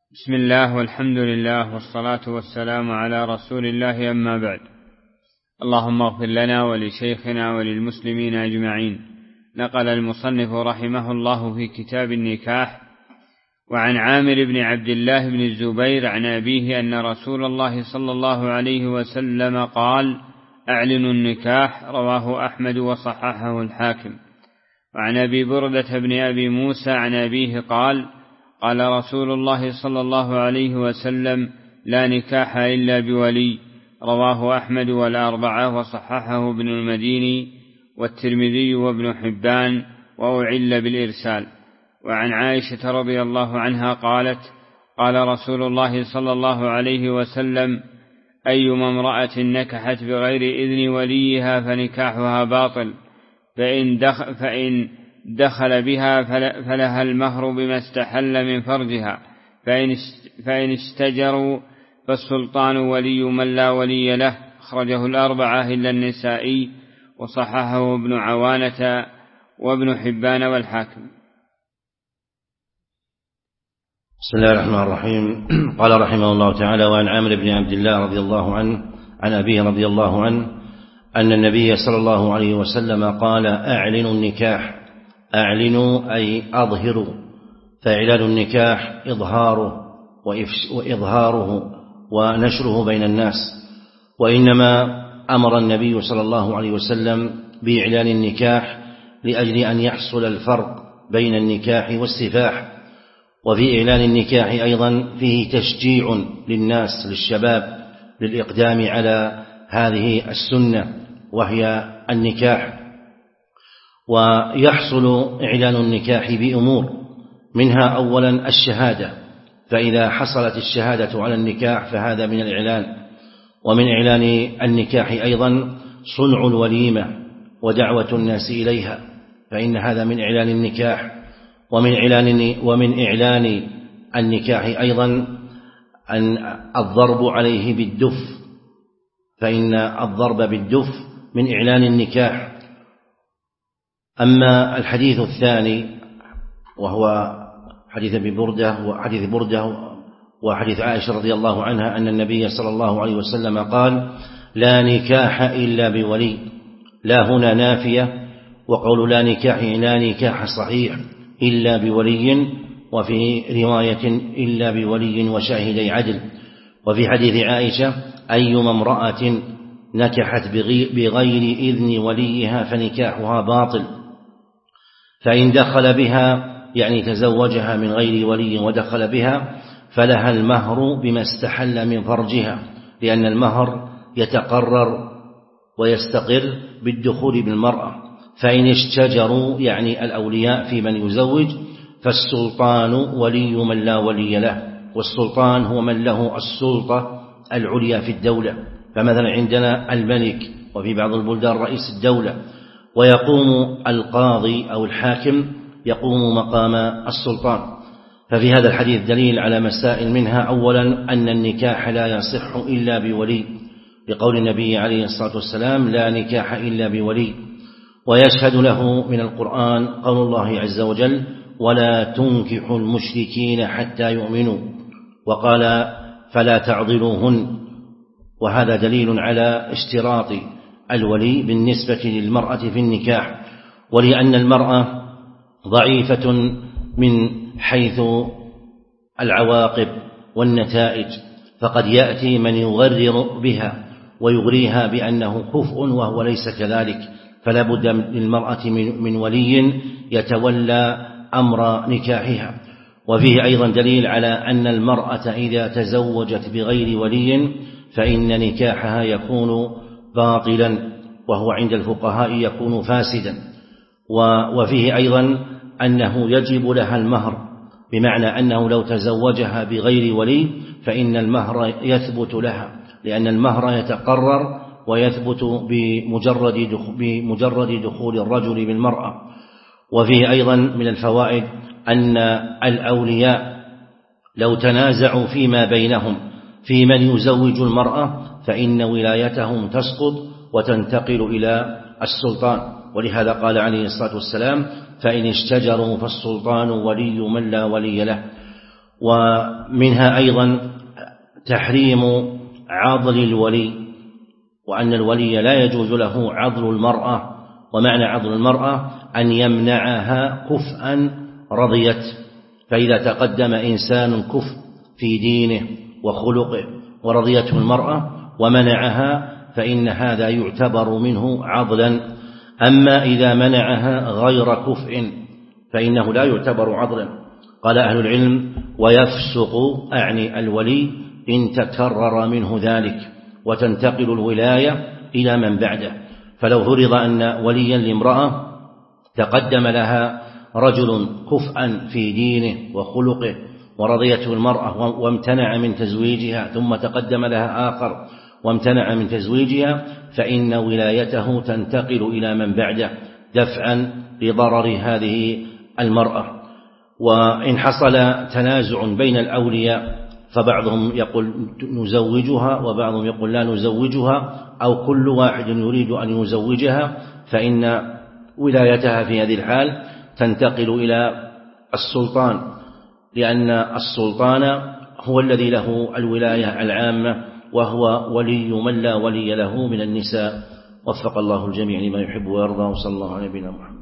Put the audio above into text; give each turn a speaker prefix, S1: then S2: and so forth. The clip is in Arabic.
S1: بسم الله والحمد لله والصلاة والسلام على رسول الله، أما بعد. اللهم اغفر لنا ولشيخنا وللمسلمين أجمعين. نقل المصنف رحمه الله في كتاب النكاح وعن عامر بن عبد الله بن الزبير عن أبيه أن رسول الله صلى الله عليه وسلم قال: أعلنوا النكاح. رواه أحمد وصححه الحاكم. وعن أبي بردة بن أبي موسى عن أبيه قال: قال رسول الله صلى الله عليه وسلم: لا نكاح إلا بولي. رواه أحمد والأربعة وصححه ابن المديني والترمذي وابن حبان وأعل بالإرسال. وعن عائشة رضي الله عنها قالت: قال رسول الله صلى الله عليه وسلم: أيما امرأة نكحت بغير إذن وليها فنكاحها باطل، فإن دخل بها فلها المهر بما استحل من فرجها، فإن اشتجروا فالسلطان ولي من لا ولي له. أخرجه الأربعة إلا النسائي وصححه ابن عوانة وابن حبان والحاكم.
S2: بسم الله الرحمن الرحيم. قال رحمه الله تعالى: وعن عامر بن عبد الله رضي الله عنه عن أبيه رضي الله عنه أن النبي صلى الله عليه وسلم قال: أعلنوا النكاح. أعلنوا أي أظهروا، فإعلان النكاح إظهاره ونشره بين الناس. وإنما أمر النبي صلى الله عليه وسلم بإعلان النكاح لأجل أن يحصل الفرق بين النكاح والسفاح. وفي إعلان النكاح أيضا فيه تشجيع للناس للشباب للإقدام على هذه السنة وهي النكاح. ويحصل إعلان النكاح بأمور، منها أولا الشهادة، فإذا حصلت الشهادة على النكاح فهذا من الإعلان. ومن إعلان النكاح أيضا صنع الوليمة ودعوة الناس إليها، فإن هذا من إعلان النكاح. ومن إعلان النكاح أيضا أن الضرب عليه بالدف، فإن الضرب بالدف من إعلان النكاح. أما الحديث الثاني وهو حديث بردة وحديث عائشة رضي الله عنها أن النبي صلى الله عليه وسلم قال: لا نكاح إلا بولي. لا هنا نافية، وقول لا نكاح لا نكاح صحيح إلا بولي، وفي رواية إلا بولي وشاهدي عدل. وفي حديث عائشة: أيما امرأة نكحت بغير إذن وليها فنكاحها باطل، فإن دخل بها يعني تزوجها من غير ولي ودخل بها فلها المهر بما استحل من فرجها، لأن المهر يتقرر ويستقر بالدخول بالمرأة. فإن اشتجروا يعني الأولياء في من يزوج فالسلطان ولي من لا ولي له، والسلطان هو من له السلطة العليا في الدولة. فمثلا عندنا الملك، وفي بعض البلدان رئيس الدولة، ويقوم القاضي أو الحاكم يقوم مقام السلطان. ففي هذا الحديث دليل على مسائل، منها أولا أن النكاح لا يصح إلا بولي، بقول النبي عليه الصلاة والسلام: لا نكاح إلا بولي. ويشهد له من القرآن قول الله عز وجل: ولا تنكحوا المشركين حتى يؤمنوا، وقال: فلا تعضلوهن. وهذا دليل على اشتراط الولي بالنسبة للمرأة في النكاح. ولأن المرأة ضعيفة من حيث العواقب والنتائج، فقد يأتي من يغرر بها ويغريها بأنه كفء وهو ليس كذلك، فلا بد للمرأة من ولي يتولى أمر نكاحها. وفيه أيضا دليل على أن المرأة إذا تزوجت بغير ولي فإن نكاحها يكون باطلا، وهو عند الفقهاء يكون فاسدا. وفيه أيضا أنه يجب لها المهر، بمعنى أنه لو تزوجها بغير ولي فإن المهر يثبت لها، لأن المهر يتقرر ويثبت بمجرد دخول الرجل بالمرأة. وفيه أيضا من الفوائد أن الأولياء لو تنازعوا فيما بينهم في من يزوج المرأة فإن ولايتهم تسقط وتنتقل إلى السلطان. ولهذا قال عليه الصلاة والسلام: فإن اشتجروا فالسلطان ولي من لا ولي له. ومنها أيضا تحريم عضل الولي، وأن الولي لا يجوز له عضل المرأة، ومعنى عضل المرأة أن يمنعها كفءا رضيت. فإذا تقدم إنسان كفء في دينه وخلقه ورضيته المرأة ومنعها فإن هذا يعتبر منه عضلا. أما إذا منعها غير كفء فإنه لا يعتبر عضلا. قال أهل العلم: ويفسق أعني الولي إن تكرر منه ذلك وتنتقل الولاية إلى من بعده. فلو فرض أن وليا لامرأة تقدم لها رجل كفءا في دينه وخلقه ورضيته المرأة وامتنع من تزويجها، ثم تقدم لها آخر وامتنع من تزويجها، فإن ولايته تنتقل إلى من بعده دفعا لضرر هذه المرأة. وإن حصل تنازع بين الأولياء فبعضهم يقول نزوجها وبعضهم يقول لا نزوجها، أو كل واحد يريد أن يزوجها، فإن ولايتها في هذه الحال تنتقل إلى السلطان، لأن السلطان هو الذي له الولاية العامة، وهو ولي من لا ولي له من النساء. وفق الله الجميع لما يحب ويرضى، وصلى الله على نبينا محمد.